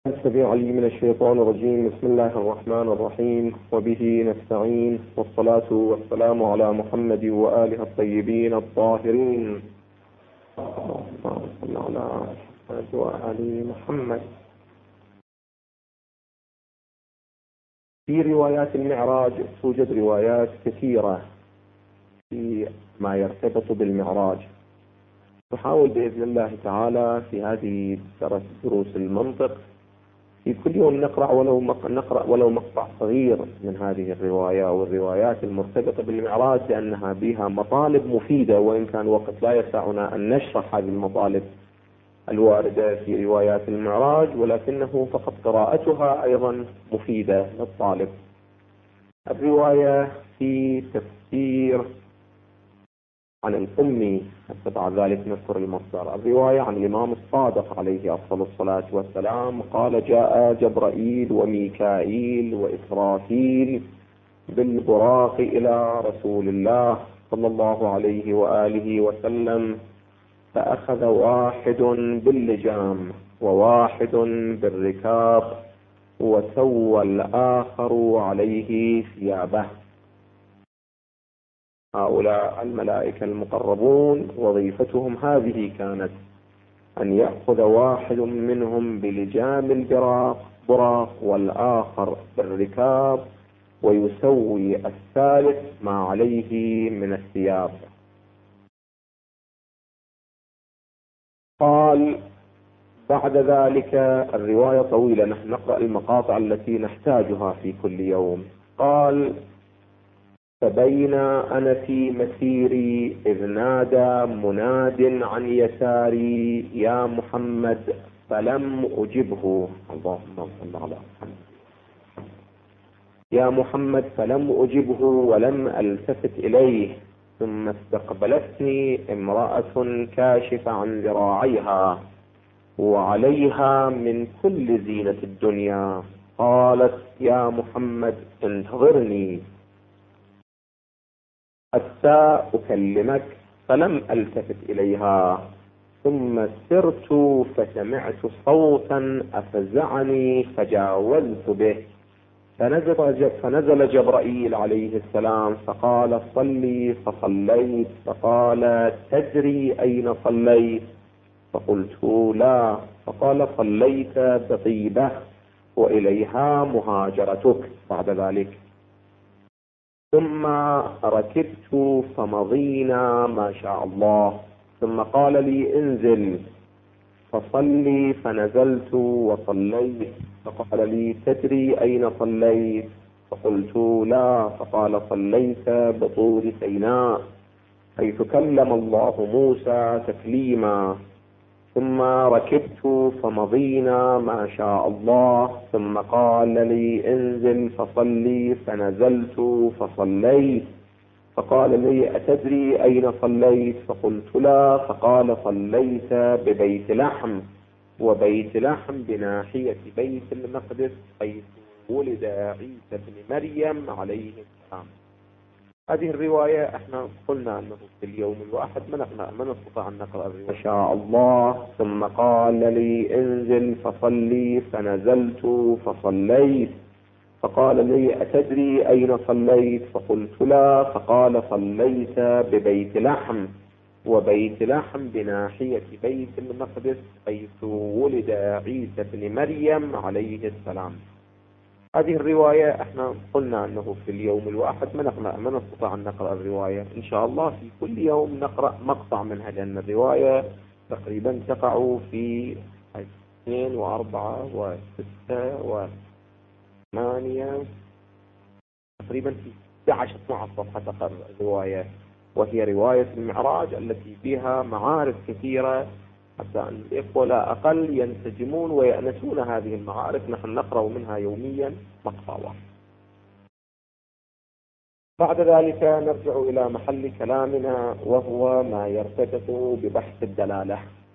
السميع العليم من الشيطان الرجيم. بسم الله الرحمن الرحيم، وبه نستعين، والصلاة والسلام على محمد وآله الطيبين الطاهرين. اللهم صل على محمد وآل محمد. في روايات المعراج توجد روايات كثيرة في ما يرتبط بالمعراج. نحاول بإذن الله تعالى في هذه دروس المنطق في كل يوم نقرأ ولو مقطع صغير من هذه الرواية والروايات المرتبطة بالمعراج، لأنها بها مطالب مفيدة، وإن كان وقت لا يسعنا أن نشرح هذه المطالب الواردة في روايات المعراج، ولكنه فقط قراءتها أيضا مفيدة للطالب. الرواية في تفسير عن الأمي، حتى بعد ذلك نذكر المصدر. الرواية عن الإمام الصادق عليه أفضل الصلاة والسلام قال: جاء جبرائيل وميكائيل وإسرافيل بالبراق إلى رسول الله صلى الله عليه وآله وسلم، فأخذ واحد باللجام وواحد بالركاب، وسوى الآخر عليه ثيابه. هؤلاء الملائكة المقربون وظيفتهم هذه كانت: أن يأخذ واحد منهم بلجام البراق والآخر بالركاب، ويسوي الثالث ما عليه من الثياب. قال بعد ذلك، الرواية طويلة، نحن نقرأ المقاطع التي نحتاجها في كل يوم. قال: فبين أنا في مسيري إذ نادى مناد عن يساري: يا محمد، فلم أجبه. اللهم صل على محمد. يا محمد، فلم أجبه ولم ألتفت إليه، ثم استقبلتني امرأة كاشفة عن ذراعيها وعليها من كل زينة الدنيا. قالت: يا محمد، انتظرني حتى أكلمك. فلم ألتفت إليها، ثم سرت فسمعت صوتا أفزعني فجاوزت به، فنزل جبرائيل عليه السلام فقال: صلي، فصليت. فقال: تدري أين صليت؟ فقلت: لا. فقال: صليت بطيبة وإليها مهاجرتك. بعد ذلك: ثم ركبت فمضينا ما شاء الله، ثم قال لي: انزل فصلي. فنزلت وصليت. فقال لي: تدري أين صليت؟ فقلت: لا. فقال: صليت بطور سيناء، حيث كلم الله موسى تكليما. ثم ركبت فمضينا ما شاء الله، ثم قال لي: انزل فصلي. فنزلت فصليت. فقال لي: أتدري أين صليت؟ فقلت: لا. فقال: صليت ببيت لحم، وبيت لحم بناحية بيت المقدس، حيث ولد عيسى بن مريم عليه السلام. هذه الرواية احنا قلنا انه في اليوم الواحد ما نستطيع ان نقرأ الرواية ما شاء الله. ثم قال لي: انزل فصلي. فنزلت فصليت. فقال لي: أتدري أين صليت؟ فقلت: لا. فقال: صليت ببيت لحم، وبيت لحم بناحية بيت المقدس، حيث ولد عيسى بن مريم عليه السلام. هذه الرواية احنا قلنا انه في اليوم الواحد ما نستطيع ان نقرأ الرواية. ان شاء الله في كل يوم نقرأ مقطع منها، لان الرواية تقريبا تقع في 2 و4 و6 و8، تقريبا في 11-12 صفحة تقرأ الرواية، وهي رواية المعراج التي فيها معارف كثيرة، حتى أن الإخوة لا أقل ينسجمون ويأنسون هذه المعارف. نحن نقرأ منها يوميا مقطع واحد. بعد ذلك نرجع إلى محل كلامنا، وهو ما يرتبط ببحث الدلالة.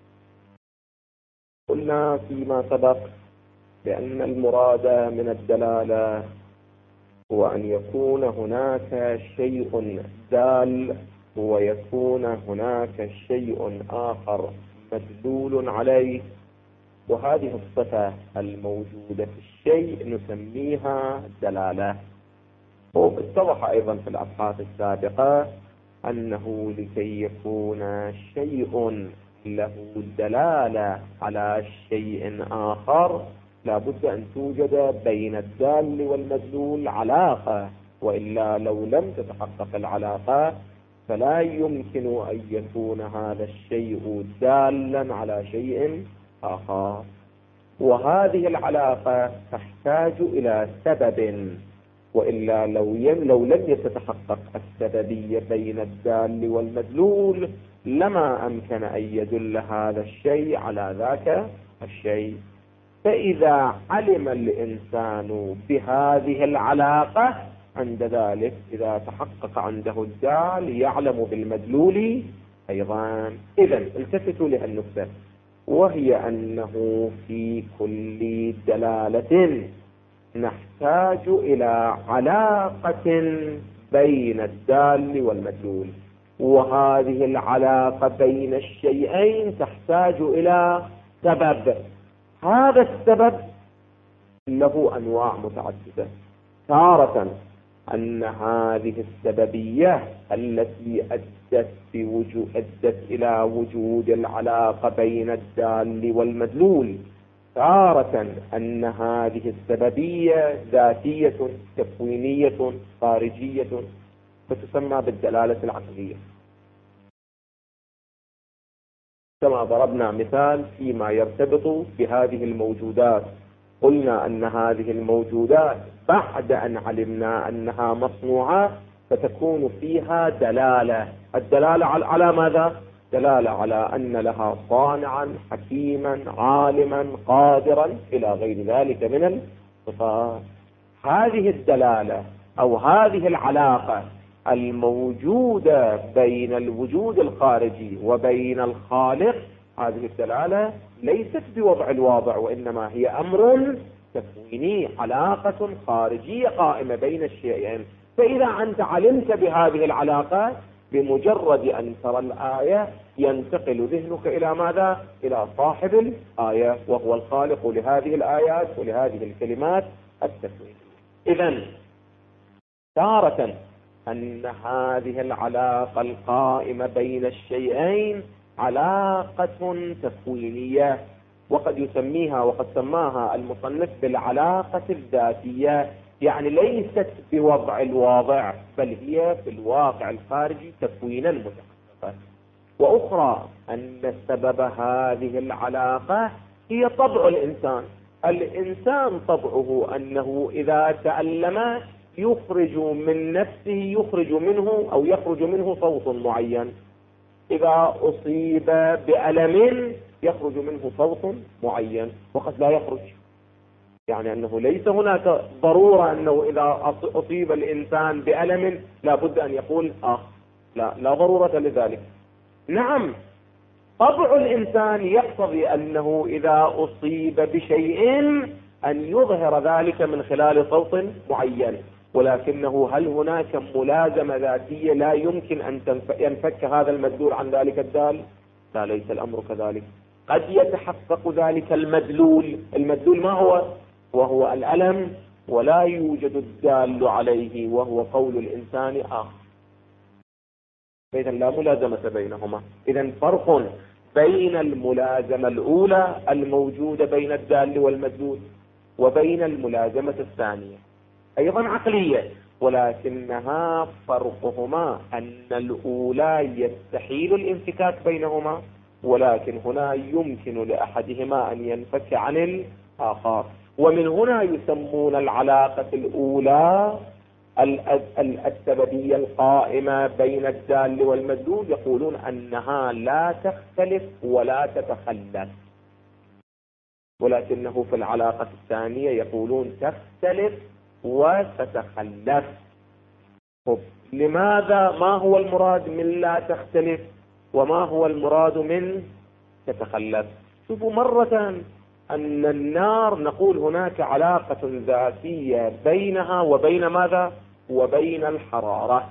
قلنا فيما سبق بأن المراد من الدلالة هو أن يكون هناك شيء دال، ويكون هناك شيء آخر مدلول عليه، وهذه الصفة الموجودة في الشيء نسميها دلالة. واتضح أيضا في الأبحاث السابقة أنه لكي يكون شيء له دلالة على شيء آخر لا بد أن توجد بين الدال والمدلول علاقة، وإلا لو لم تتحقق العلاقة فلا يمكن أن يكون هذا الشيء دالا على شيء آخر. وهذه العلاقة تحتاج إلى سبب، وإلا لو لم يتحقق السببية بين الدال والمدلول لما أمكن أن يدل هذا الشيء على ذاك الشيء. فإذا علم الإنسان بهذه العلاقة عند ذلك إذا تحقق عنده الدال يعلم بالمدلول أيضا. إذن التفتوا لهالنقطة، وهي أنه في كل دلالة نحتاج إلى علاقة بين الدال والمدلول، وهذه العلاقة بين الشيئين تحتاج إلى سبب. هذا السبب له أنواع متعددة. تارة أن هذه السببية التي أدت إلى وجود العلاقة بين الدال والمدلول، تارة أن هذه السببية ذاتية تكوينية خارجية فتسمى بالدلالة العقلية. كما ضربنا مثال فيما يرتبط بهذه الموجودات، قلنا أن هذه الموجودات بعد أن علمنا أنها مصنوعة فتكون فيها دلالة. الدلالة على ماذا؟ دلالة على أن لها صانعا حكيما عالما قادرا إلى غير ذلك من الصفات. هذه الدلالة أو هذه العلاقة الموجودة بين الوجود الخارجي وبين الخالق، هذه الدلالة ليست بوضع الواضع، وإنما هي أمر تكويني، علاقة خارجية قائمة بين الشيئين. فإذا أنت علمت بهذه العلاقة بمجرد أن ترى الآية ينتقل ذهنك إلى ماذا؟ إلى صاحب الآية وهو الخالق لهذه الآيات ولهذه الكلمات التكوينية. إذن تارة أن هذه العلاقة القائمة بين الشيئين علاقة تكوينية، وقد يسميها وقد سماها المصنف بالعلاقة الذاتية، يعني ليست بوضع الواضع بل هي في الواقع الخارجي تكوينا متحققا. وأخرى أن سبب هذه العلاقة هي طبع الإنسان. الإنسان طبعه أنه إذا تألم يخرج من نفسه يخرج منه صوت معين. إذا أصيب بألم يخرج منه صوت معين وقد لا يخرج، يعني أنه ليس هناك ضرورة أنه إذا أصيب الإنسان بألم لا بد أن يقول لا ضرورة لذلك. نعم، طبع الإنسان يقتضي أنه إذا أصيب بشيء أن يظهر ذلك من خلال صوت معين، ولكنه هل هناك ملازمة ذاتية لا يمكن أن ينفك هذا المدلول عن ذلك الدال؟ لا، ليس الأمر كذلك. قد يتحقق ذلك المدلول ما هو؟ وهو الألم، ولا يوجد الدال عليه وهو قول الإنسان إذن لا ملازمة بينهما. إذن فرق بين الملازمة الأولى الموجودة بين الدال والمدلول وبين الملازمة الثانية أيضا عقلية، ولكنها فرقهما أن الأولى يستحيل الانفكاك بينهما، ولكن هنا يمكن لأحدهما أن ينفك عن الآخر. ومن هنا يسمون العلاقة الأولى السببية القائمة بين الدال والمدلول، يقولون أنها لا تختلف ولا تتخلف، ولكنه في العلاقة الثانية يقولون تختلف وتتخلف. لماذا؟ ما هو المراد من لا تختلف وما هو المراد من تتخلف؟ شوفوا، مرة أن النار نقول هناك علاقة ذاتية بينها وبين ماذا؟ وبين الحرارة،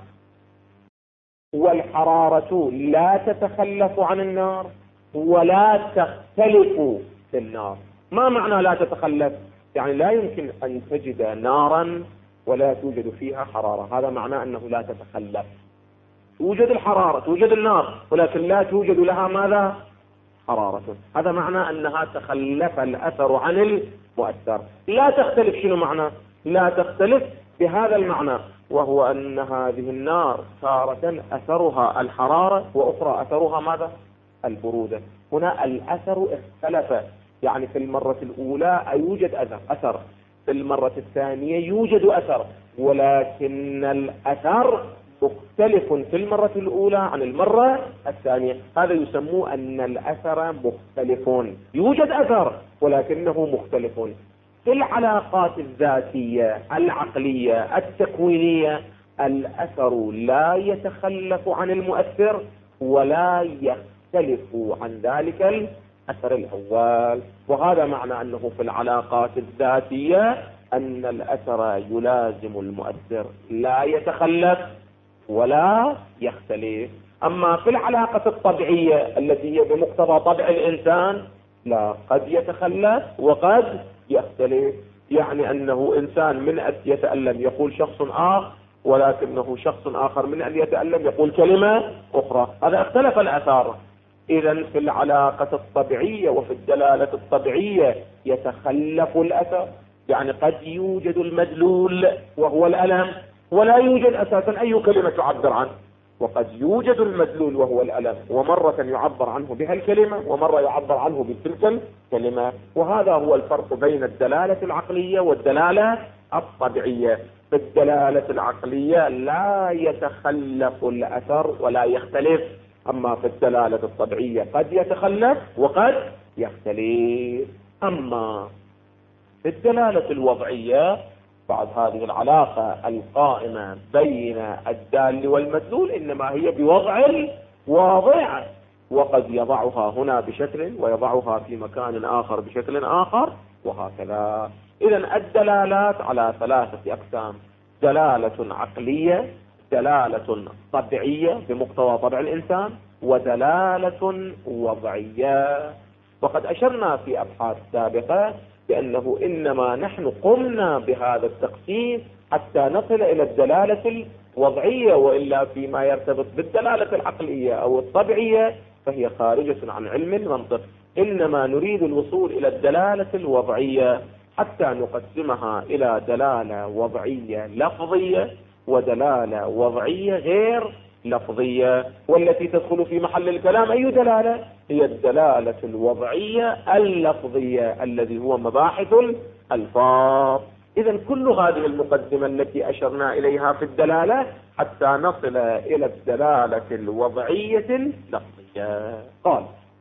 والحرارة لا تتخلف عن النار ولا تختلف في النار. ما معنى لا تتخلف؟ يعني لا يمكن أن تجد نارا ولا توجد فيها حرارة، هذا معناه أنه لا تتخلف. توجد الحرارة، توجد النار، ولكن لا توجد لها ماذا؟ حرارة. هذا معنى أنها تخلف الأثر عن المؤثر. لا تختلف. شنو معنى؟ لا تختلف بهذا المعنى، وهو أن هذه النار تارة أثرها الحرارة وأخرى أثرها ماذا؟ البرودة. هنا الأثر اختلف، يعني في المرة الأولى يوجد أثر، في المرة الثانية يوجد أثر، ولكن الأثر مختلف في المرة الأولى عن المرة الثانية. هذا يسمى أن الأثر مختلف. يوجد أثر ولكنه مختلف. في العلاقات الذاتية العقلية التكوينية الأثر لا يتخلف عن المؤثر ولا يختلف عن ذلك الأثر الأول. وهذا معنى أنه في العلاقات الذاتية أن الأثر يلازم المؤثر، لا يتخلف ولا يختلف. أما في العلاقة الطبيعية التي هي بمقتضى طبع الإنسان لا، قد يتخلف وقد يختلف. يعني أنه إنسان من أن يتألم يقول شخص آخر، ولكنه شخص آخر من أن يتألم يقول كلمة أخرى. هذا اختلف الآثار. إذن في العلاقة الطبيعية وفي الدلالة الطبيعية يتخلف الأثر، يعني قد يوجد المدلول وهو الألم ولا يوجد أساسا أي كلمة تعبر عنه، وقد يوجد المدلول وهو الألم ومرة يعبر عنه بها الكلمة ومرة يعبر عنه بتلك الكلمة. وهذا هو الفرق بين الدلالة العقلية والدلالة الطبيعية. في الدلالة العقلية لا يتخلف الأثر ولا يختلف، أما في الدلالة الطبيعية قد يتخلف وقد يختلف. أما في الدلالة الوضعية بعد هذه العلاقة القائمة بين الدال والمدلول إنما هي بوضع الواضع، وقد يضعها هنا بشكل ويضعها في مكان آخر بشكل آخر وهكذا. إذن الدلالات على ثلاثة أقسام: دلالة عقلية، دلالة طبيعية بمقتضى طبع الإنسان، ودلالة وضعية. وقد أشرنا في أبحاث سابقة بأنه إنما نحن قمنا بهذا التقسيم حتى نصل إلى الدلالة الوضعية، وإلا فيما يرتبط بالدلالة العقلية أو الطبيعية فهي خارجة عن علم المنطق. إنما نريد الوصول إلى الدلالة الوضعية حتى نقسمها إلى دلالة وضعية لفظية ودلالة وضعية غير لفظية. والتي تدخل في محل الكلام أي دلالة؟ هي الدلالة الوضعية اللفظية الذي هو مباحث الألفاظ. إذن كل هذه المقدمة التي أشرنا إليها في الدلالة حتى نصل إلى الدلالة الوضعية اللفظية. قال: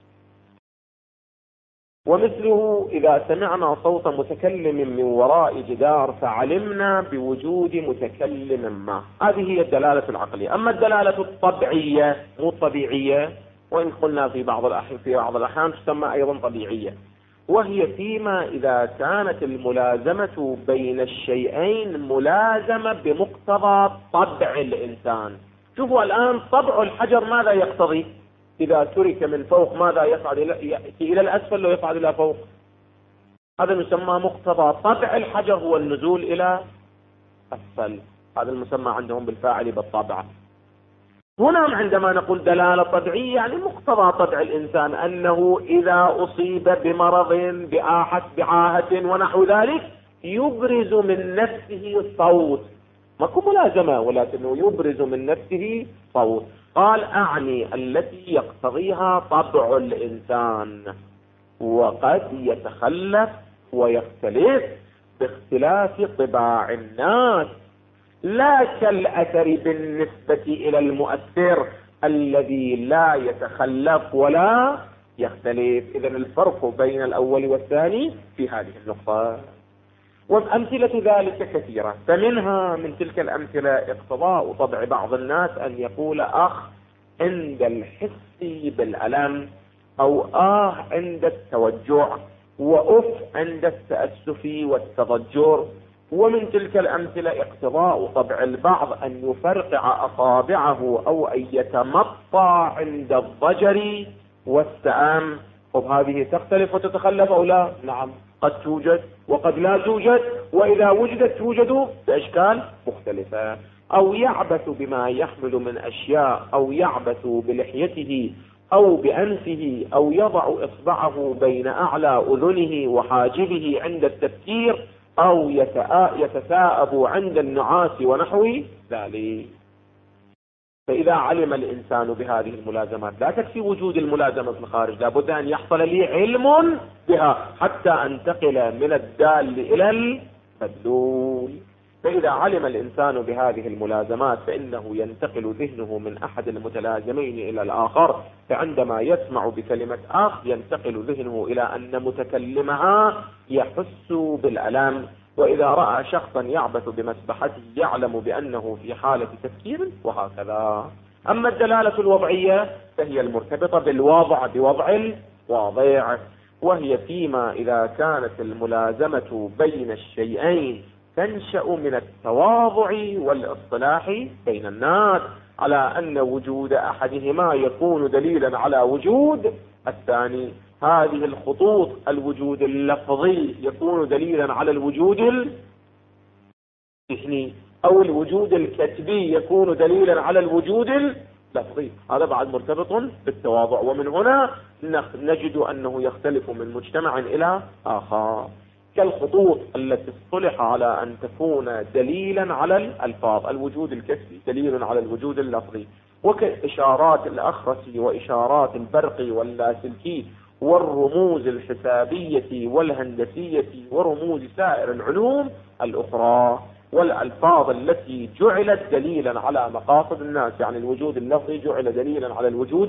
ومثله إذا سمعنا صوت متكلم من وراء جدار فعلمنا بوجود متكلم ما. هذه هي الدلالة العقلية. أما الدلالة الطبيعية مو طبيعية، وإن قلنا في بعض الأحيان تسمى أيضا طبيعية، وهي فيما إذا كانت الملازمة بين الشيئين ملازمة بمقتضى طبع الإنسان. شوفوا الآن طبع الحجر ماذا يقتضي؟ إذا ترك من فوق ماذا يصعد يأتي إلى الأسفل لو يصعد إلى فوق. هذا يسمى مقتضى طبع الحجر هو النزول إلى أسفل. هذا المسمى عندهم بالفاعل بالطبع. هنا عندما نقول دلالة طبيعية يعني مقتضى طبع الإنسان أنه إذا أصيب بمرض بعاهة ونحو ذلك يبرز من نفسه صوت، ماكو ملازمة ولكنه يبرز من نفسه صوت. قال: أعني التي يقتضيها طبع الإنسان، وقد يتخلف ويختلف باختلاف طباع الناس، لا كالأثر بالنسبة إلى المؤثر الذي لا يتخلف ولا يختلف. إذن الفرق بين الأول والثاني في هذه النقطة. وأمثلة ذلك كثيرة، فمنها من تلك الأمثلة اقتضاء طبع بعض الناس أن يقول أخ عند الحس بالألم، أو عند التوجع، وأف عند التأسف والتضجر. ومن تلك الأمثلة اقتضاء طبع البعض أن يفرقع أصابعه أو أن يتمطى عند الضجر والسآم، وهذه تختلف وتتخلف أو لا؟ نعم، قد توجد وقد لا توجد، وإذا وجدت توجد بأشكال مختلفة. أو يعبث بما يحمل من أشياء، أو يعبث بلحيته أو بأنفه، أو يضع إصبعه بين أعلى أذنه وحاجبه عند التفكير، أو يتثاءب عند النعاس ونحو ذلك. فإذا علم الإنسان بهذه الملازمات، لا تكفي وجود الملازمة في الخارج، لابد أن يحصل لي علم بها حتى أنتقل من الدال إلى المدلول. فإذا علم الإنسان بهذه الملازمات فإنه ينتقل ذهنه من أحد المتلازمين إلى الآخر، فعندما يسمع بكلمة أخ ينتقل ذهنه إلى أن متكلمها يحس بالألم، وإذا رأى شخصا يعبث بمسبحته يعلم بأنه في حالة تفكير، وهكذا. أما الدلالة الوضعية فهي المرتبطة بالوضع، بوضع الواضع، وهي فيما إذا كانت الملازمة بين الشيئين تنشأ من التواضع والاصطلاح بين الناس، على أن وجود أحدهما يكون دليلا على وجود الثاني. هذه الخطوط الوجود اللفظي يكون دليلا على الوجود الذهني، أو الوجود الكتبي يكون دليلا على الوجود اللفظي. هذا بعد مرتبط بالتواضع، ومن هنا نجد أنه يختلف من مجتمع إلى آخر. كالخطوط التي اصطلح على أن تكون دليلا على الألفاظ، الوجود الكتبي دليل على الوجود اللفظي، وكإشارات الأخرس وإشارات البرق واللاسلكي والرموز الحسابية والهندسية ورموز سائر العلوم الأخرى، والألفاظ التي جعلت دليلا على مقاصد الناس، يعني الوجود اللفظي جعل دليلا على الوجود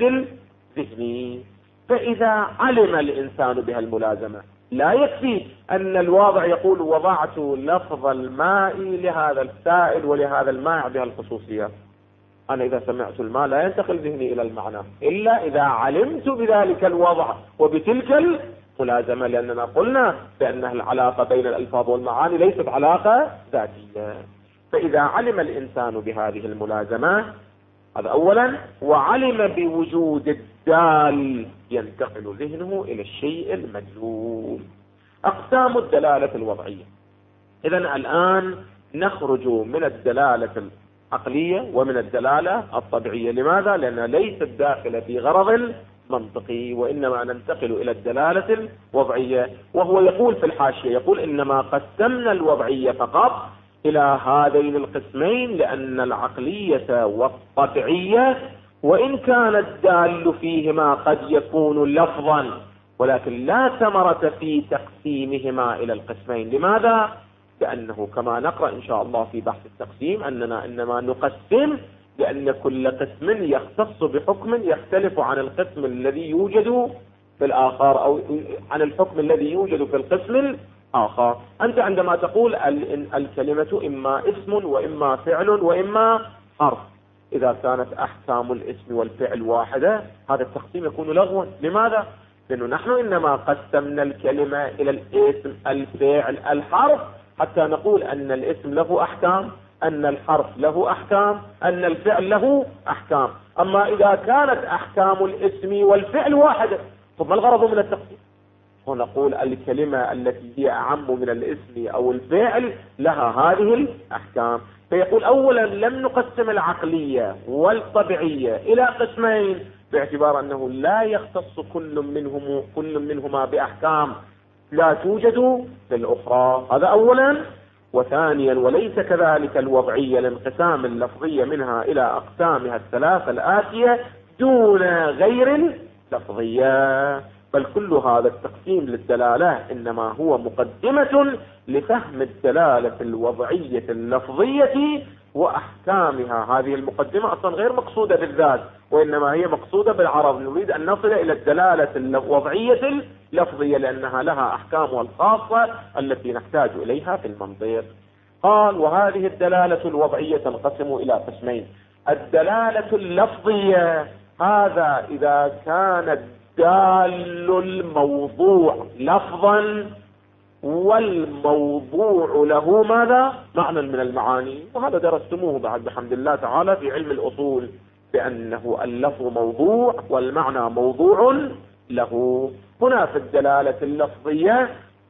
الذهني. فإذا علم الإنسان بها الملازمة، لا يكفي أن الواضع يقول وضعت لفظ الماء لهذا السائل ولهذا الماء بها الخصوصية. أنا إذا سمعت الماء لا ينتقل ذهني إلى المعنى إلا إذا علمت بذلك الوضع وبتلك الملازمة، لأننا قلنا بأنها العلاقة بين الألفاظ والمعاني ليست علاقة ذاتية. فإذا علم الإنسان بهذه الملازمة، هذا أولا، وعلم بوجود الدال ينتقل ذهنه إلى الشيء المدلول. أقسام الدلالة الوضعية. إذن الآن نخرج من الدلالة العقلية ومن الدلالة الطبيعية. لماذا؟ لأنها ليست داخلة في غرض منطقي، وإنما ننتقل إلى الدلالة الوضعية. وهو يقول في الحاشية، يقول إنما قسمنا الوضعية فقط إلى هذين القسمين لأن العقلية والطبيعية وإن كان الدال فيهما قد يكون لفظا، ولكن لا ثمرة في تقسيمهما إلى القسمين. لماذا؟ لأنه كما نقرأ إن شاء الله في بحث التقسيم أننا إنما نقسم لأن كل قسم يختص بحكم يختلف عن القسم الذي يوجد في الآخر، أو عن الحكم الذي يوجد في القسم الآخر. أنت عندما تقول الكلمة إما اسم وإما فعل وإما حرف، إذا كانت أحكام الاسم والفعل واحدة هذا التقسيم يكون لغوا. لماذا؟ لأنه نحن إنما قسمنا الكلمة إلى الاسم الفعل الحرف حتى نقول أن الاسم له أحكام، أن الحرف له أحكام، أن الفعل له أحكام. أما إذا كانت أحكام الاسم والفعل واحدة ثم الغرض من التقسيم، ونقول الكلمة التي هي أعم من الاسم أو الفعل لها هذه الأحكام. فيقول أولا لم نقسم العقلية والطبيعية إلى قسمين باعتبار أنه لا يختص كل منهما بأحكام لا توجد في الأخرى. هذا أولا. وثانيا وليس كذلك الوضعية الانقسام اللفظية منها إلى أقسامها الثلاثة الآتية دون غير لفظية، بل كل هذا التقسيم للدلالة إنما هو مقدمة لفهم الدلالة الوضعية اللفظية وأحكامها. هذه المقدمة أصلا غير مقصودة بالذات، وإنما هي مقصودة بالعرض. نريد أن نصل إلى الدلالة الوضعية اللفظية لأنها لها أحكامها الخاصة التي نحتاج إليها في المنطق. قال وهذه الدلالة الوضعية تنقسم إلى قسمين. الدلالة اللفظية هذا إذا كان الدال الموضوع لفظا والموضوع له ماذا؟ معنى من المعاني، وهذا درستموه بعد بحمد الله تعالى في علم الأصول بأنه اللفظ موضوع والمعنى موضوع له. هنا في الدلالة اللفظية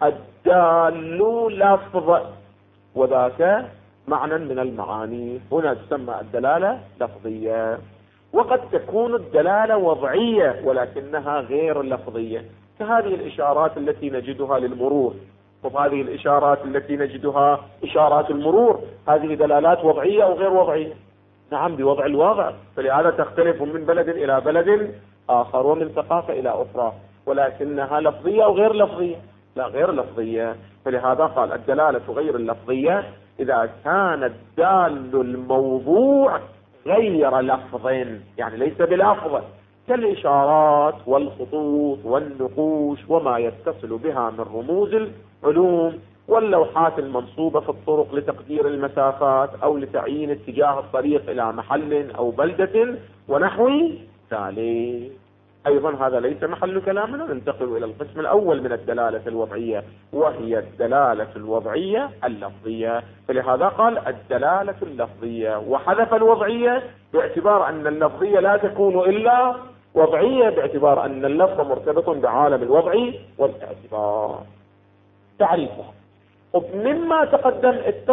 الدال لفظ، وذاك معنى من المعاني، هنا تسمى الدلالة لفظية. وقد تكون الدلالة وضعية ولكنها غير لفظية، كهذه الإشارات التي نجدها للمرور، وهذه الإشارات التي نجدها إشارات المرور، هذه دلالات وضعية أو غير وضعية؟ نعم، بوضع الواضع، فلهذا تختلف من بلد إلى بلد آخر ومن ثقافة إلى أخرى، ولكنها لفظية أو غير لفظية؟ لا، غير لفظية. فلهذا قال الدلالة غير اللفظية إذا كان الدال الموضوع غير لفظ، يعني ليس بلفظ، كالإشارات والخطوط والنقوش وما يتصل بها من رموز العلوم، واللوحات المنصوبة في الطرق لتقدير المسافات أو لتعيين اتجاه الطريق إلى محل أو بلدة ونحو ذلك. أيضا هذا ليس محل كلامنا، ننتقل إلى القسم الأول من الدلالة الوضعية، وهي الدلالة الوضعية اللفظية. فلهذا قال الدلالة اللفظية، وحذف الوضعية باعتبار أن اللفظية لا تكون إلا وضعية، باعتبار أن اللفظ مرتبط بعالم الوضع والاعتبار. تعريفها مما تقدم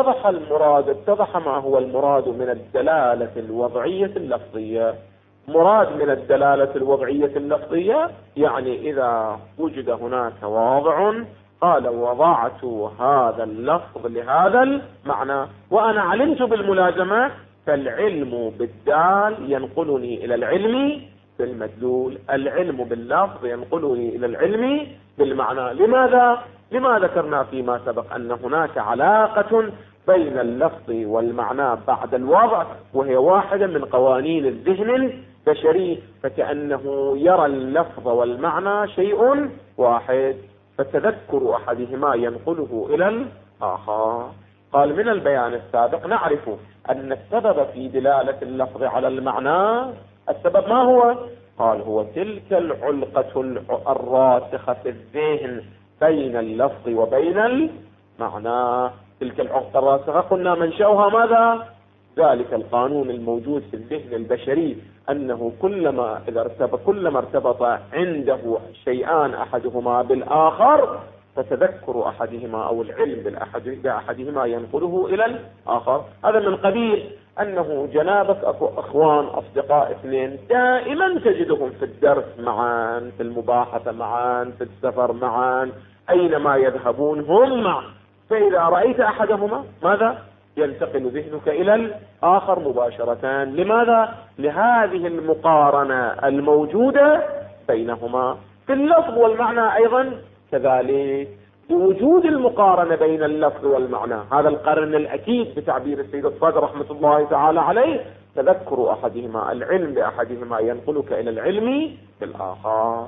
اتضح ما هو المراد من الدلالة الوضعية اللفظية. مراد من الدلالة الوضعية اللفظية يعني إذا وجد هناك واضع قال وضعت هذا اللفظ لهذا المعنى، وأنا علمت بالملازمة، فالعلم بالدال ينقلني إلى العلم بالمدلول، العلم باللفظ ينقلني إلى العلم بالمعنى. لما ذكرنا فيما سبق أن هناك علاقة بين اللفظ والمعنى بعد الوضع، وهي واحدة من قوانين الذهن البشري، فكأنه يرى اللفظ والمعنى شيء واحد، فتذكر أحدهما ينقله إلى الآخر. قال من البيان السابق نعرف أن السبب في دلالة اللفظ على المعنى، السبب ما هو؟ قال هو تلك العلقة الراسخة في الذهن بين اللفظ وبين المعنى. تلك العلقة الراسخة قلنا منشأها ماذا؟ ذلك القانون الموجود في الذهن البشري، أنه كلما ارتبط عنده شيئان أحدهما بالآخر فتذكر أحدهما أو العلم بأحدهما ينقله إلى الآخر. هذا من قبيل أنه جنابك أخوان أصدقاء اثنين دائما تجدهم في الدرس معا، في المباحثة معا، في السفر معا، أينما يذهبون هم معا، فإذا رأيت أحدهما ماذا؟ ينتقل ذهنك إلى الآخر مباشرة. لماذا؟ لهذه المقارنة الموجودة بينهما. في اللفظ والمعنى أيضا كذلك، بوجود المقارنة بين اللفظ والمعنى، هذا القرن الأكيد بتعبير السيد الصادق رحمة الله تعالى عليه، تذكر أحدهما العلم بأحدهما ينقلك إلى العلم بالآخر.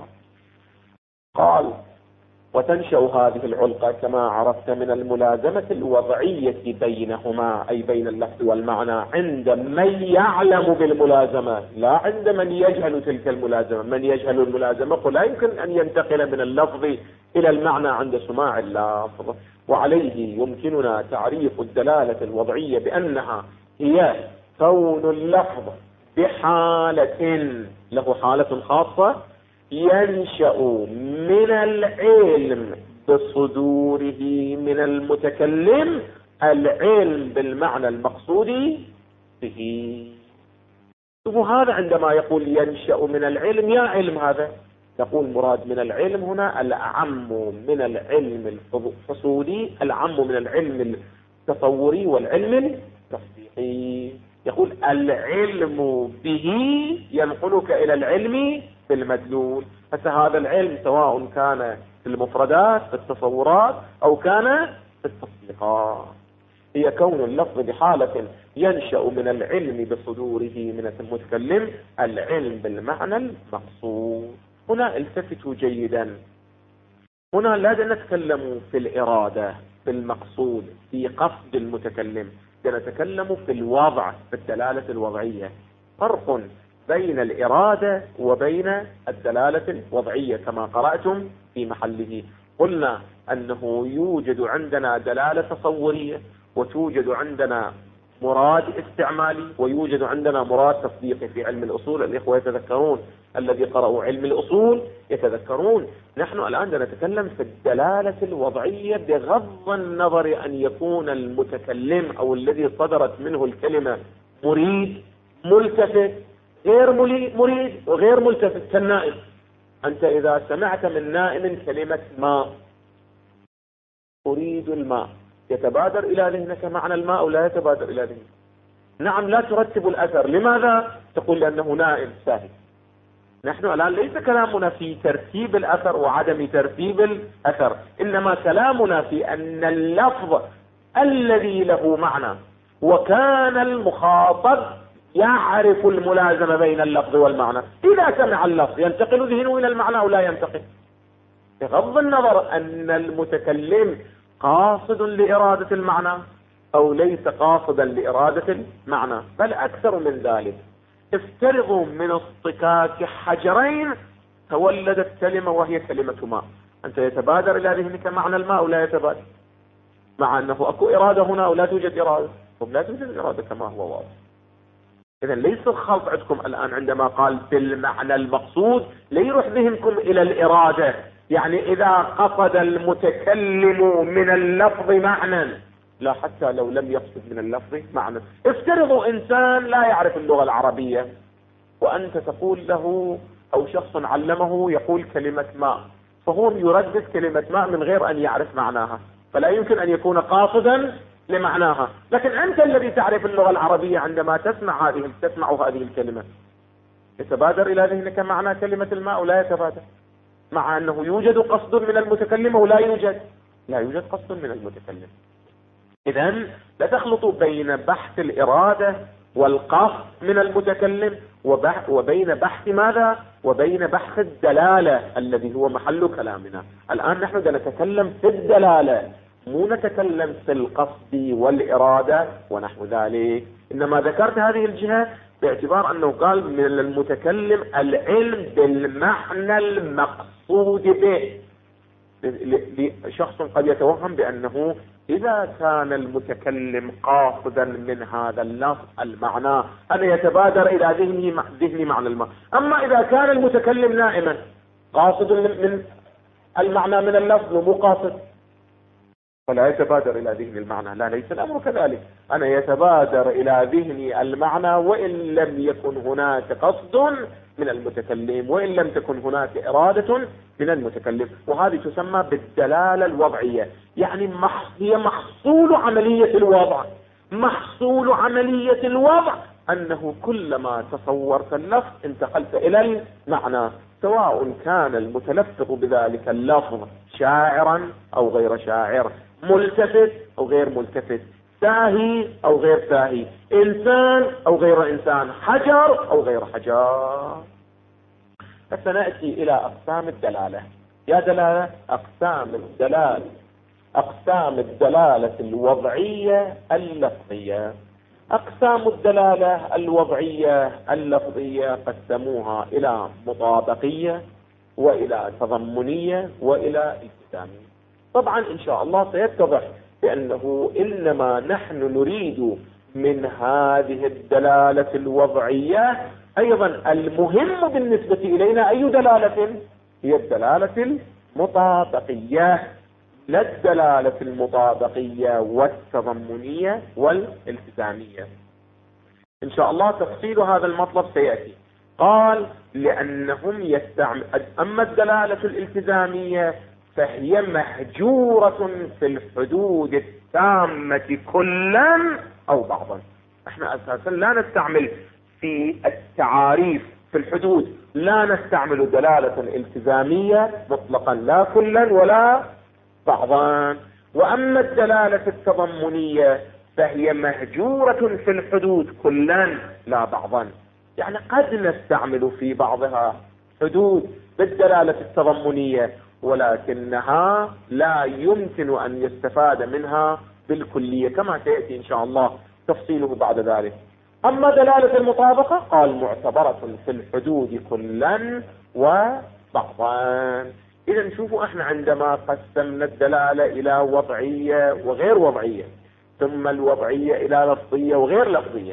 قال وتنشأ هذه العلقة كما عرفت من الملازمة الوضعية بينهما، أي بين اللفظ والمعنى، عند من يعلم بالملازمة، لا عند من يجهل تلك الملازمة. من يجهل الملازمة لا يمكن أن ينتقل من اللفظ إلى المعنى عند سماع اللفظ. وعليه يمكننا تعريف الدلالة الوضعية بأنها هي كون اللفظ بحالة له حالة خاصة ينشأ من العلم بصدوره من المتكلم العلم بالمعنى المقصود به. وهذا عندما يقول ينشأ من العلم، يا علم هذا؟ يقول مراد من العلم هنا الأعم من العلم الحصولي، الأعم من العلم التصوري والعلم التصديقي. يقول العلم به ينقلك إلى العلم بالمدلول. هذا العلم سواء كان في المفردات في التصورات أو كان في التصديقات، هي كون اللفظ بحالة ينشأ من العلم بصدوره من المتكلم العلم بالمعنى المقصود. هنا التفتوا جيدا، هنا لا نتكلم في الإرادة في المقصود في قصد المتكلم، نتكلم في الوضع في الدلالة الوضعية. فرق بين الإرادة وبين الدلالة الوضعية كما قرأتم في محله. قلنا أنه يوجد عندنا دلالة تصورية، وتوجد عندنا مراد استعمالي، ويوجد عندنا مراد تصديقي. في علم الأصول الإخوة يتذكرون الذي قرأوا علم الأصول يتذكرون. نحن الآن نتكلم في الدلالة الوضعية بغض النظر أن يكون المتكلم أو الذي صدرت منه الكلمة مريد، ملتفت، غير مريد وغير ملتفت كالنائم. أنت إذا سمعت من نائم كلمة ماء، أريد الماء، يتبادر إلى ذهنك معنى الماء أو لا يتبادر إلى ذهنك؟ نعم، لا ترتب الأثر. لماذا؟ تقول لأنه نائم ساهي. نحن الآن ليس كلامنا في ترتيب الأثر وعدم ترتيب الأثر، إنما كلامنا في أن اللفظ الذي له معنى وكان المخاطب يعرف الملازمة بين اللفظ والمعنى، إذا سمع اللفظ ينتقل ذهنه إلى المعنى أو لا ينتقل، بغض النظر أن المتكلم قاصد لإرادة المعنى أو ليس قاصدا لإرادة المعنى، بل أكثر من ذلك. افترضوا من اصطكاك حجرين تولدت كلمة وهي كلمة ماء، أنت يتبادر إلى ذهنك معنى الماء ولا يتبادر؟ مع أنه أكو إرادة هنا ولا توجد إرادة، لا توجد إرادة كما هو واضح. إذن ليس الخلط عندكم الآن عندما قال بالمعنى المقصود، لا يروح ذهنكم إلى الإرادة، يعني إذا قصد المتكلم من اللفظ معنى، لا، حتى لو لم يقصد من اللفظ معنى. افترضوا إنسان لا يعرف اللغة العربية وأنت تقول له أو شخص علمه يقول كلمة ماء، فهو يردد كلمة ماء من غير أن يعرف معناها، فلا يمكن أن يكون قاصدا لمعناها. لكن أنت الذي تعرف اللغة العربية عندما تسمع هذه الكلمة يتبادر إلى ذهنك معنى كلمة الماء ولا يتبادر، مع أنه يوجد قصد من المتكلم ولا يوجد قصد من المتكلم. إذن لا تخلطوا بين بحث الإرادة والقصد من المتكلم وبين بحث ماذا؟ وبين بحث الدلالة الذي هو محل كلامنا. الآن نحن نتكلم في الدلالة، مو نتكلم في القصد والإرادة ونحو ذلك. إنما ذكرت هذه الجهة باعتبار أنه قال من المتكلم العلم بالمعنى المقصود به. شخص قد يتوهم بأنه إذا كان المتكلم قاصدا من هذا اللفظ المعنى أن يتبادر إلى ذهني معنى الماء، أما إذا كان المتكلم نائما قاصد من المعنى من اللفظ ومو قاصد فلا يتبادر إلى ذهني المعنى. لا، ليس الأمر كذلك، أنا يتبادر إلى ذهني المعنى وإن لم يكن هناك قصد من المتكلم وإن لم تكن هناك إرادة من المتكلم. وهذه تسمى بالدلالة الوضعية، يعني هي محصول عملية الوضع. محصول عملية الوضع أنه كلما تصورت اللفظ انتقلت إلى المعنى، سواء كان المتلفظ بذلك اللفظ شاعرا أو غير شاعر، ملتفت أو غير ملتفت، ساهي أو غير ساهي، إنسان أو غير إنسان، حجر أو غير حجر. فسنأتي إلى أقسام الدلالة. يا دلالة أقسام الدلالة الوضعية اللفظية. أقسام الدلالة الوضعية اللفظية قسموها إلى مطابقية وإلى تضمنية وإلى التزامية. طبعا إن شاء الله سيتضح بأنه إنما نحن نريد من هذه الدلالة الوضعية أيضا المهم بالنسبة إلينا أي دلالة؟ هي الدلالة المطابقية، لا الدلالة المطابقية والتضمنية والالتزامية. إن شاء الله تفصيل هذا المطلب سيأتي. قال لأنهم أما الدلالة الالتزامية فهي مهجورة في الحدود التامة كلا أو بعضا. احنا أساسا لا نستعمل في التعاريف في الحدود، لا نستعمل دلالة التزامية مطلقا لا كلا ولا بعضا. وأما الدلالة التضمنية فهي مهجورة في الحدود كلا لا بعضا، يعني قد نستعمل في بعضها حدود بالدلالة التضمنية ولكنها لا يمكن أن يستفاد منها بالكلية كما سيأتي إن شاء الله تفصيله بعد ذلك. أما دلالة المطابقة قال معتبرة في الحدود كلا وبعضا. إذا شوفوا احنا عندما قسمنا الدلالة إلى وضعية وغير وضعية، ثم الوضعية إلى لفظية وغير لفظية،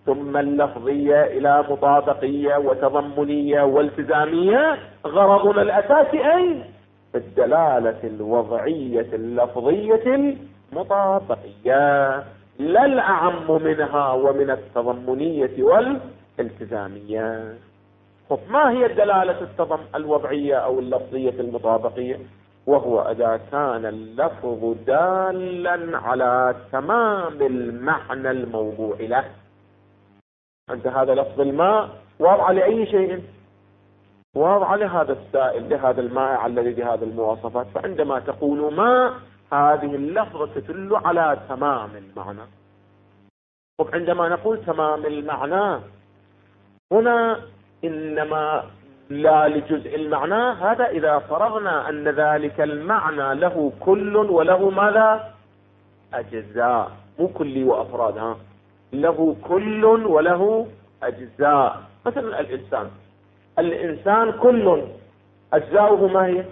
ثم اللفظية إلى مطابقية وتضمنية والتزامية، غرضنا الأساسي أين؟ في الدلالة الوضعية اللفظية المطابقية، لا الأعم منها ومن التضمنية والالتزامية. ما هي الدلالة الوضعية أو اللفظية المطابقية؟ وهو إذا كان اللفظ دالا على تمام المعنى الموضوع له. أنت هذا لفظ الماء واضع لأي شيء؟ واضع لهذا السائل، لهذا المائع الذي بهذه المواصفات. فعندما تقول ماء، هذه اللفظة تدل على تمام المعنى. وعندما نقول تمام المعنى هنا إنما لا لجزء المعنى، هذا إذا فرضنا أن ذلك المعنى له كل وله ماذا؟ أجزاء، مو كلي وأفراد، له كل وله أجزاء. مثلا الإنسان كل، أجزاؤه ما هي؟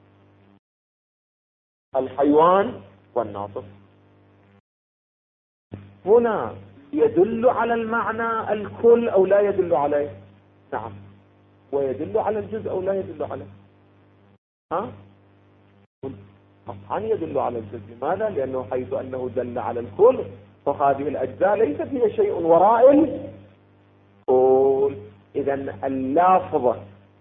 الحيوان والناطق. هنا يدل على المعنى الكل أو لا يدل عليه؟ نعم. ويدل على الجزء أو لا يدل عليه؟ طبعا يدل على الجزء. لماذا؟ لأنه حيث أنه دل على الكل، فهذه الأجزاء ليس فيها شيء وراء الكل. إذا اللفظ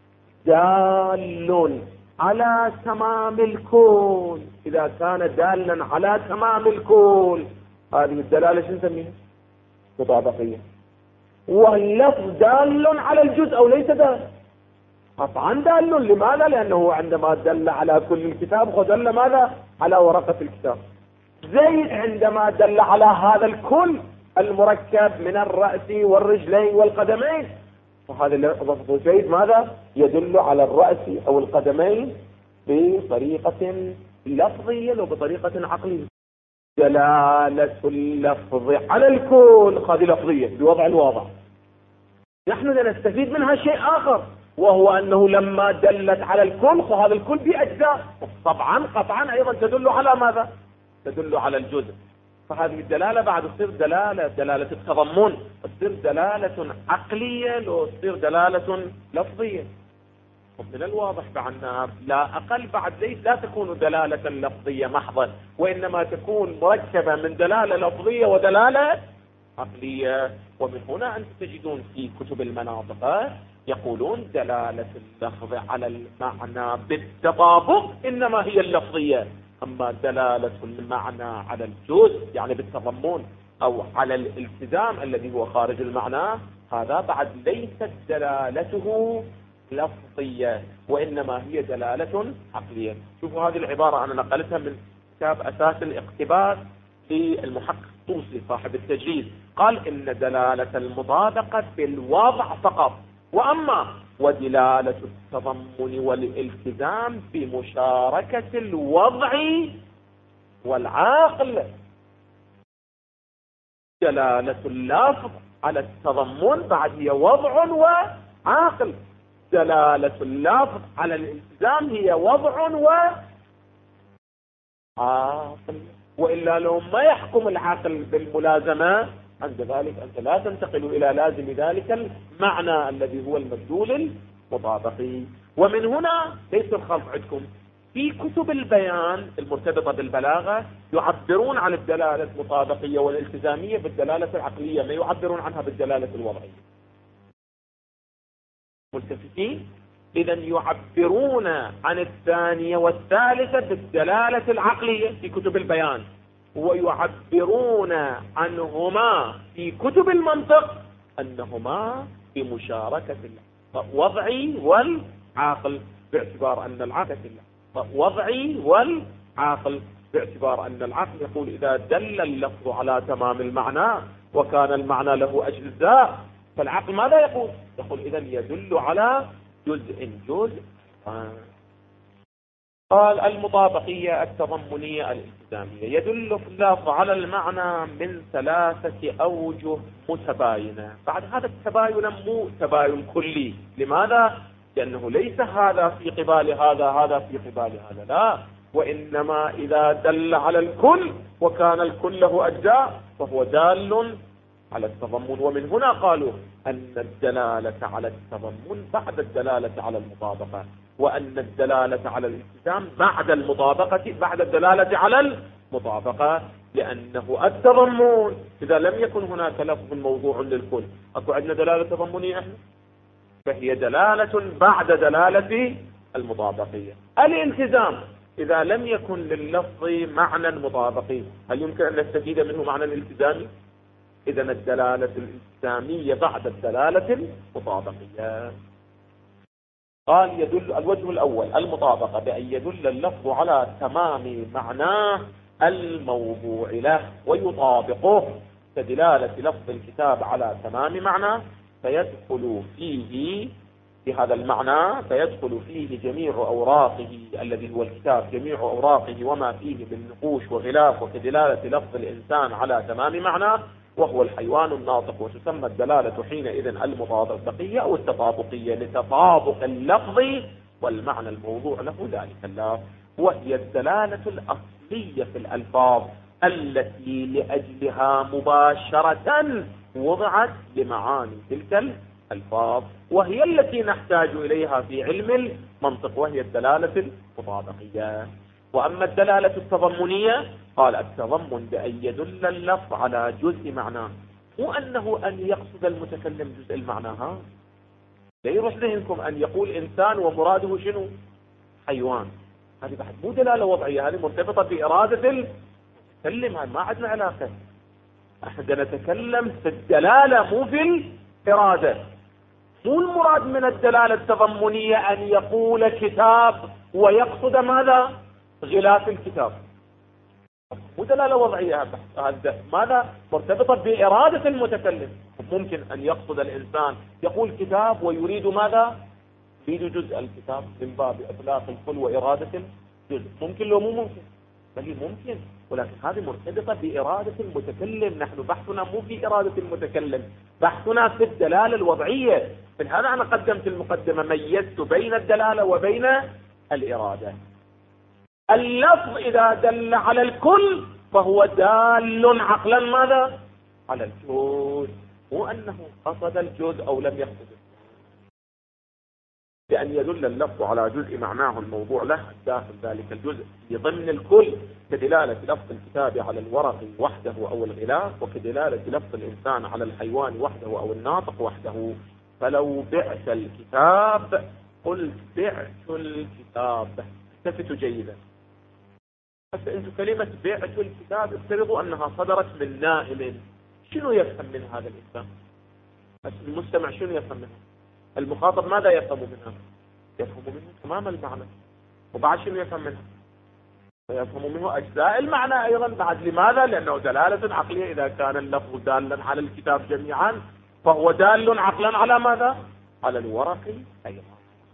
دال على تمام الكون. إذا كان دالا على تمام الكون، هذه الدلالة شو نسميها؟ مطابقية. واللفظ دال على الجزء أو ليس دال؟ طبعا دال. لماذا؟ لأنه عندما دل على كل الكتاب ودل ماذا؟ على ورقة الكتاب. زيد عندما دل على هذا الكل المركب من الرأس والرجلين والقدمين، وهذا لفظ زيد ماذا؟ يدل على الرأس أو القدمين بطريقة لفظية وبطريقة عقلية. دلالة اللفظ على الكل هذه لفظية بوضع الواضع. نحن نستفيد منها شيء آخر، وهو أنه لما دلت على الكل فهذا الكل بأجزاء، طبعا قطعا أيضا تدل على ماذا؟ تدل على الجزء. فهذه الدلالة بعد تصير دلالة التضمن، تصير دلالة عقلية، لو تصير دلالة لفظية. ومن الواضح بأنها لا أقل بعد لا تكون دلالة لفظية محضة، وإنما تكون مركبة من دلالة لفظية ودلالة عقلية. ومن هنا أنت تجدون في كتب المناطق يقولون دلالة اللفظ على المعنى بالتطابق إنما هي اللفظية، أما دلالة المعنى على الجزء يعني بالتضمن أو على الالتزام الذي هو خارج المعنى، هذا بعد ليست دلالته لفظية وإنما هي دلالة عقلية. شوفوا هذه العبارة أنا نقلتها من كتاب أساس الاقتباس للمحقق الطوسي صاحب التجريد. قال إن دلالة المطابقة بالوضع فقط، وأما ودلالة التضمن والالتزام بمشاركة الوضع والعقل. دلالة اللفظ على التضمن بعد هي وضع وعقل، دلالة اللفظ على الالتزام هي وضع وعقل. وإلا لو ما يحكم العقل بالملازمة، عند ذلك أنت لا تنتقل إلى لازم ذلك المعنى الذي هو المدلول المطابقي. ومن هنا ليس الخلط عندكم في كتب البيان المرتبطة بالبلاغة يعبرون عن الدلالة المطابقية والالتزامية بالدلالة العقلية، ما يعبرون عنها بالدلالة الوضعية. ملتفتين؟ إذا يعبرون عن الثانية والثالثة بالدلالة العقلية في كتب البيان، ويعبرون عنهما في كتب المنطق أنهما بمشاركة الوضعي والعاقل، باعتبار أن العقل وضعي والعاقل، باعتبار أن العقل يقول إذا دل اللفظ على تمام المعنى وكان المعنى له أجزاء، فالعقل ماذا يقول؟ يقول إذا يدل على جزء. قال المطابقية التضمنية الالتزامية يدل اللفظ على المعنى من 3 أوجه متباينة. بعد هذا التباين مو تباين كلي. لماذا؟ لأنه ليس هذا في قبال هذا في قبال هذا، لا، وإنما إذا دل على الكل وكان الكل له أجزاء فهو دال على التضمن. ومن هنا قالوا أن الدلالة على التضمن بعد الدلالة على المطابقة، وأن الدلالة على الالتزام بعد المطابقة، بعد الدلالة على المطابقة، لأنه التضمن إذا لم يكن هناك لفظ موضوع للكل، أكو عندنا دلالة تضمنية احنا، فهي دلالة بعد دلالة المطابقية. الالتزام إذا لم يكن لللفظ معنى مطابقي، هل يمكن أن نستفيد منه معنى الالتزامي؟ إذن الدلالة الالتزامية بعد الدلالة المطابقية. قال يدل الوجه الأول المطابقة بأن يدل اللفظ على تمام معناه الموضوع له ويطابقه كدلالة لفظ الكتاب على تمام معناه، فيدخل فيه بهذا المعنى فيدخل فيه جميع أوراقه الذي هو الكتاب، جميع أوراقه وما فيه من نقوش وغلاف، وكدلالة لفظ الإنسان على تمام معناه وهو الحيوان الناطق. وتسمى الدلالة حينئذ المطابقية أو التطابقية لتطابق اللفظ والمعنى الموضوع له ذلك اللفظ، وهي الدلالة الأصلية في الألفاظ التي لأجلها مباشرة وضعت لمعاني تلك الألفاظ، وهي التي نحتاج إليها في علم المنطق، وهي الدلالة المطابقية. وأما الدلالة التضمنية قال التضمن بأن يدل اللفظ على جزء معناه، مو أنه أن يقصد المتكلم جزء المعنى، لا يروح ذهنكم أن يقول إنسان ومراده شنو؟ حيوان، هذه بعد مو دلالة وضعية، هذه مرتبطة بإرادة المتكلم، هذه ما عندنا علاقة. احنا نتكلم في الدلالة مو في الإرادة. مو المراد من الدلالة التضمنية أن يقول كتاب ويقصد ماذا؟ غلاف الكتاب، مو دلالة وضعية، هذا ماذا؟ مرتبطة بإرادة المتكلم. ممكن أن يقصد الإنسان يقول كتاب ويريد ماذا؟ يريد جزء الكتاب من باب إطلاق الكل وإرادة الجزء، ممكن لو مو ممكن؟ بل ممكن، ولكن هذه مرتبطة بإرادة المتكلم. نحن بحثنا مو في إرادة المتكلم، بحثنا في الدلالة الوضعية. من هذا أنا قدمت المقدمة، ميزت بين الدلالة وبين الإرادة. اللفظ إذا دل على الكل فهو دال عقلا ماذا؟ على الجزء، مو أنه قصد الجزء أو لم يقصد، بأن يدل اللفظ على جزء معناه الموضوع له داخل ذلك الجزء في ضمن الكل، كدلالة لفظ الكتاب على الورق وحده أو الغلاف، وكدلالة لفظ الإنسان على الحيوان وحده أو الناطق وحده. فلو بعت الكتاب قلت بعت الكتاب، التفتوا جيدا. حتى أنتم كلمة بعت الكتاب افترضوا أنها صدرت من نائم، شنو يفهم من هذا الإنسان؟ المستمع شنو يفهم منها؟ المخاطب ماذا يفهم منها؟ يفهم منه تمام المعنى، وبعد شنو يفهم منها؟ يفهم منه أجزاء المعنى أيضا بعد. لماذا؟ لأنه دلالة عقلية. إذا كان اللفظ دالا على الكتاب جميعا فهو دال عقلا على ماذا؟ على الورق أيضا.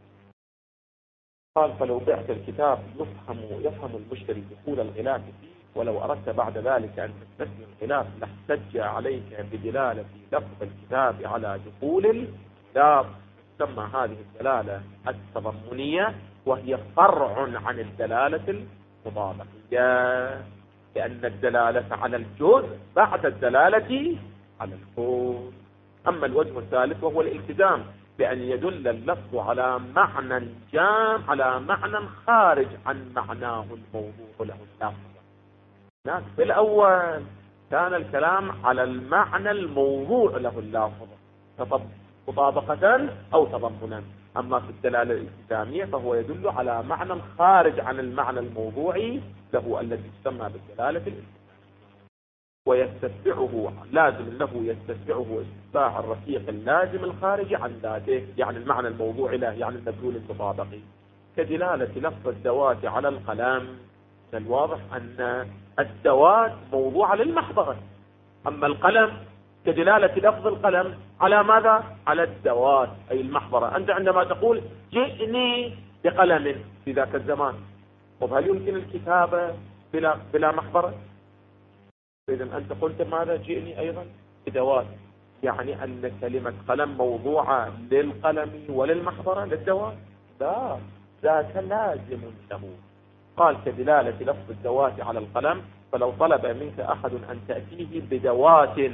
قال فلو بعت الكتاب يفهم المشتري دخول الغلاف فيه، ولو أردت بعد ذلك أن تستثني الغلاف لاحتج عليك بدلالة لفظ الكتاب على دخول الغلاف. تسمى هذه الدلالة التضمنية، وهي فرع عن الدلالة المطابقية، لأن الدلالة على الجزء بعد الدلالة على الكل. أما الوجه الثالث وهو الالتزام بأن يدل اللفظ على معنى جام، على معنى خارج عن معناه الموضوع له اللفظ. في الأول كان الكلام على المعنى الموضوع له اللفظ مطابقة أو تضمنا. أما في الدلالة الالتزامية فهو يدل على معنى خارج عن المعنى الموضوعي له الذي يسمى بالدلالة الالتزامية، ويستتبعه لازم له، يستتبعه استتباع الرفيق اللازم الخارج عن ذاته، يعني المعنى الموضوع له، يعني المدلول المطابقي. كدلالة لفظ الدوات على القلم، الواضح أن الدوات موضوعة للمحضرة، أما القلم كدلالة لفظ القلم على ماذا؟ على الدوات أي المحضرة. أنت عندما تقول جئني بقلم في ذاك الزمان، طب هل يمكن الكتابة بلا محضرة؟ إذن أنت قلت ماذا؟ جئني أيضا بدوات، يعني أن كلمة قلم موضوعة للقلم وللمحضرة للدوات؟ لا، ذاك لازم له. قال كدلالة لفظ الدوات على القلم، فلو طلب منك أحد أن تأتيه بدوات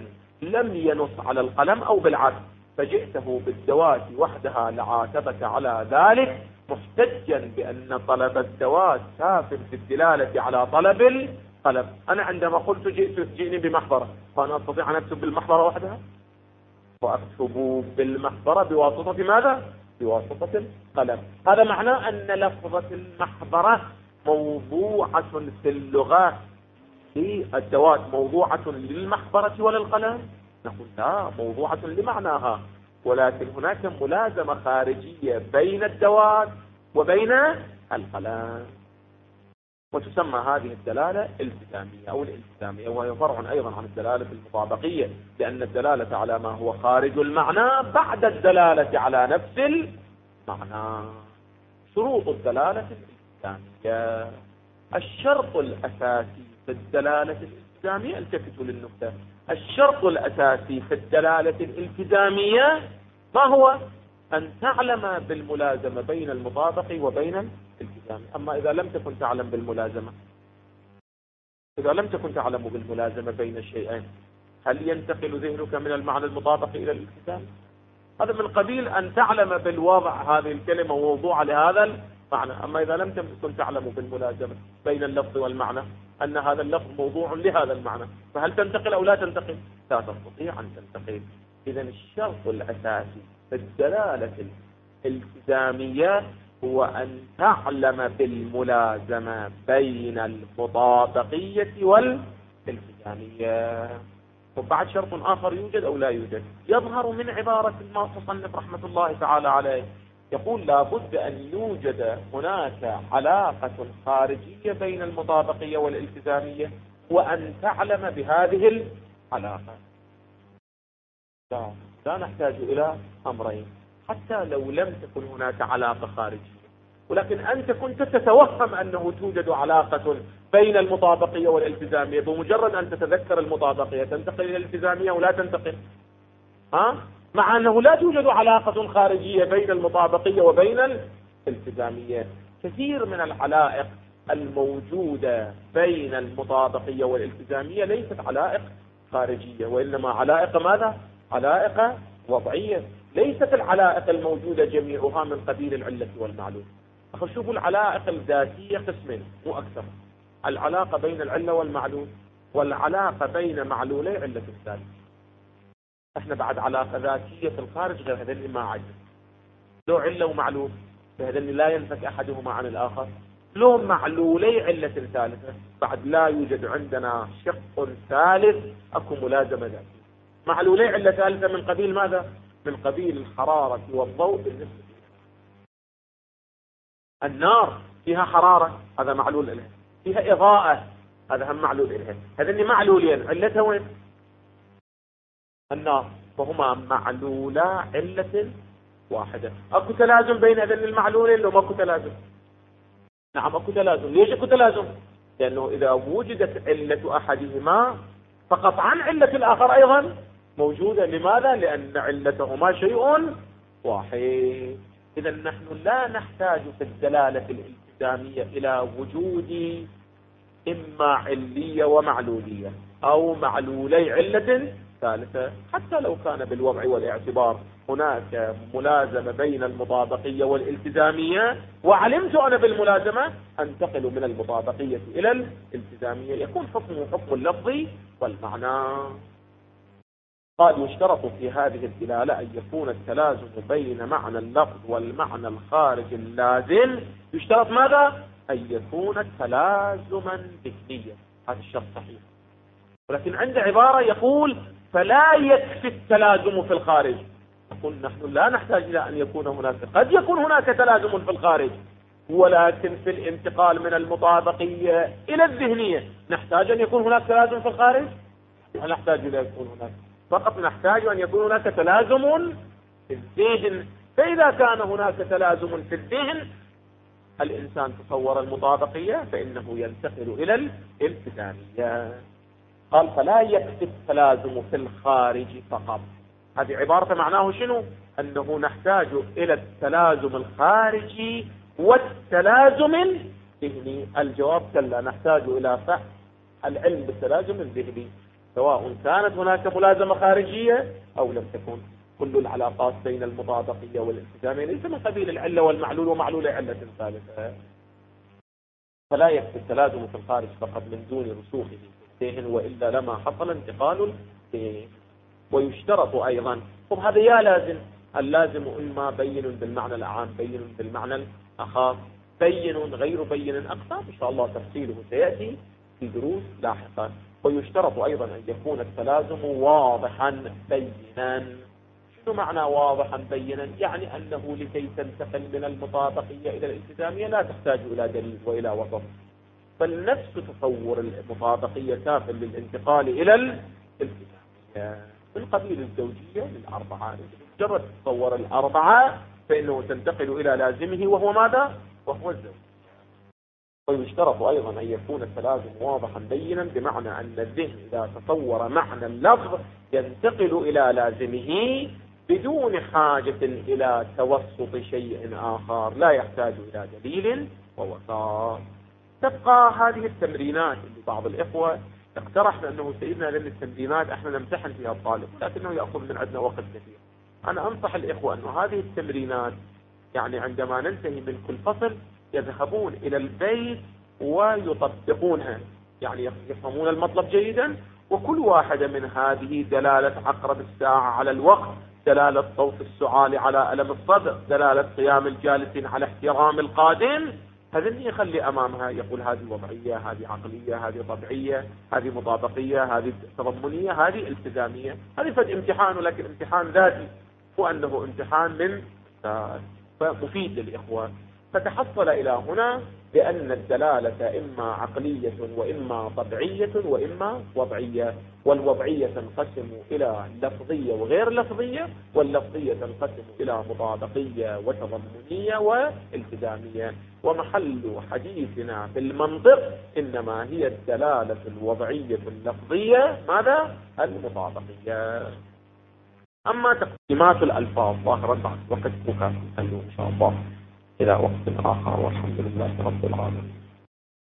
لم ينص على القلم أو بالعكس، فجئته بالدوات وحدها لعاتبك على ذلك محتجا بأن طلب الدوات كاف في الدلالة على طلب القلم. أنا عندما قلت جئني بمحبرة، فأنا أستطيع أن أكتب بالمحبرة وحدها، وأكتب بالمحبرة بواسطة ماذا؟ بواسطة القلم. هذا معناه أن لفظة المحبرة موضوعة في اللغة، في الدوات موضوعة للمحبرة وللقلم؟ نقول لا، موضوعة لمعناها، ولكن هناك ملازمة خارجية بين الدوات وبين القلم، وتسمى هذه الدلالة التزامية أو الالتزامية، وهي فرع أيضا عن الدلالة المطابقية، لأن الدلالة على ما هو خارج المعنى بعد الدلالة على نفس المعنى. شروط الدلالة الالتزامية: الشرط الأساسي في الدلالة الالتزامية، التفتوا للنقطة، الشرط الأساسي في الدلالة الالتزامية ما هو؟ أن تعلم بالملازمة بين المطابق وبين الالتزام. أما إذا لم تكن تعلم بالملازمة، إذا لم تكن تعلم بالملازمة بين الشيئين، هل ينتقل ذهنك من المعنى المطابق إلى الالتزام؟ هذا من قبيل أن تعلم بالوضع هذه الكلمة ووضوع لهذا المعنى. أما إذا لم تكن تعلم بالملازمة بين اللفظ والمعنى أن هذا اللفظ موضوع لهذا المعنى، فهل تنتقل أو لا تنتقل؟ لا تستطيع أن تنتقل. إذا الشرط الأساسي في الدلالة الالتزامية هو أن تعلم بالملازمة بين المطابقية والالتزامية. وبعد شرط آخر يوجد أو لا يوجد، يظهر من عبارة المصنف رحمة الله تعالى عليه، يقول لا بد أن يوجد هناك علاقة خارجية بين المطابقية والالتزامية، وأن تعلم بهذه العلاقة. لا نحتاج إلى أمرين، حتى لو لم تكن هناك علاقة خارجية، ولكن أنت كنت تتوهم أنه توجد علاقة بين المطابقية والالتزامية، بمجرد أن تتذكر المطابقية تنتقل إلى الالتزامية ولا تنتقل، مع أنه لا توجد علاقة خارجية بين المطابقية وبين الالتزامية. كثير من العلائق الموجودة بين المطابقية والالتزامية ليست علائق خارجية، وإنما علائق ماذا؟ علائق وضعية. ليست العلائق الموجودة جميعها من قبيل العلة والمعلول. شوفوا العلائق الذاتية قسمين مو أكثر: العلاقة بين العلة والمعلول، والعلاقة بين معلولي علة الثالث. احنا بعد علاقة ذاتية في الخارج غير هذين ما عجب، لو علة ومعلول فهذين لا ينفك أحدهما عن الآخر، لو معلولي علة ثالثة بعد لا يوجد عندنا شق ثالث، أكو ملازمة ذاتية. معلولي علة ثالثة من قبيل ماذا؟ من قبيل الحرارة والضوء بالنسبة. النار فيها حرارة، هذا معلول إليه، فيها إضاءة، هذا هم معلول إليه. هذين معلولين، علتها وين؟ النار. فهما معلولا علة واحدة. أكو تلازم بين هذين المعلولين لو ماكو تلازم؟ نعم أكو تلازم. ليش أكو تلازم؟ لأنه إذا وجدت علة أحدهما فقطعا علة الآخر أيضا موجودة. لماذا؟ لأن علتهما شيء واحد. إذا نحن لا نحتاج في الدلالة الالتزامية إلى وجود إما علية ومعلولية أو معلولي علة ثالثة، حتى لو كان بالوضع والاعتبار هناك ملازمة بين المطابقية والالتزامية، وعلمت أنا بالملازمة أنتقل من المطابقية إلى الالتزامية، يكون حكمه حكم اللفظ والمعنى. قال يشترط في هذه الدلالة أن يكون التلازم بين معنى اللفظ والمعنى الخارج اللازم. يشترط ماذا؟ أن يكون تلازما ذهنيا. هذا الشرط صحيح، ولكن عند عبارة يقول فلا يكفي التلازم في الخارج. نقول نحن لا نحتاج إلى أن يكون هناك، قد يكون هناك تلازم في الخارج، ولكن في الانتقال من المطابقية إلى الذهنية نحتاج أن يكون هناك تلازم في الخارج؟ لا نحتاج إلى أن يكون هناك، فقط نحتاج أن يكون هناك تلازم في الذهن. فإذا كان هناك تلازم في الذهن الإنسان تصور المطابقية فإنه ينتقل إلى الالتزامية. قال فلا يكفي التلازم في الخارج فقط. هذه عبارة معناه شنو؟ أنه نحتاج إلى التلازم الخارجي والتلازم الذهني. الجواب كلا، نحتاج إلى فهم العلم بالتلازم الذهني. سواء كانت هناك ملازمة خارجية أو لم تكن. كل العلاقات بين المطابقية والالتزامية ليس من قبيل العلة والمعلول ومعلول علة ثالثة. فلا يكفي التلازم في الخارج فقط من دون رسوخه في الذهن، وإلا لما حصل انتقال الذهن. ويشترط أيضا، طب هذا يا لازم، اللازم إما بين بالمعنى العام، بين بالمعنى الأخص، بين غير بين أقسام إن شاء الله تفصيله سيأتي في دروس لاحقا. ويشترط أيضا أن يكون التلازم واضحا بينا. شنو معنى واضحا بينا؟ يعني أنه لكي تنتقل من المطابقية إلى الالتزامية لا تحتاج إلى دليل وإلى وسط، فالنفس تصور المطابقية كاف للانتقال إلى الالتزامية. من قبيل الزوجية للأربعة، مجرد تصور الأربعة فإنه تنتقل إلى لازمه وهو ماذا؟ وهو الزوج. ويشترط أيضا أن يكون التلازم واضحا بينا، بمعنى أن الذهن إذا تصور معنى اللفظ ينتقل إلى لازمه بدون حاجة إلى توسط شيء آخر، لا يحتاج إلى دليل ووساط. تبقى هذه التمرينات اللي بعض الإخوة اقترحنا أنه سيدنا لأن التمرينات احنا نمتحن فيها الطالب، لكنه يأخذ من عندنا وقت كثير. أنا أنصح الإخوة أنه هذه التمرينات يعني عندما ننتهي من كل فصل يذهبون إلى البيت ويطبقونها، يعني يفهمون المطلب جيدا. وكل واحدة من هذه دلالة عقرب الساعة على الوقت، دلالة صوت السعال على ألم الصدر، دلالة قيام الجالسين على احترام القادم، هذا اللي يخلي أمامها يقول هذه وضعية، هذه عقلية، هذه طبيعية، هذه مطابقية، هذه تضمنية، هذه التزامية. هذه فد امتحان، ولكن امتحان ذاتي، وأنه امتحان من فمفيد للإخوة. فتحصل إلى هنا بأن الدلالة إما عقلية وإما طبيعية وإما وضعية، والوضعية تنقسم إلى لفظية وغير لفظية، واللفظية تنقسم إلى مطابقية وتضمنية والتزامية. ومحل حديثنا في المنطق إنما هي الدلالة الوضعية اللفظية ماذا؟ المطابقية. أما تقسيمات الألفاظ ظاهرا بعد وقت مكافئ إن شاء الله إلى وقت آخر، والحمد لله رب العالمين.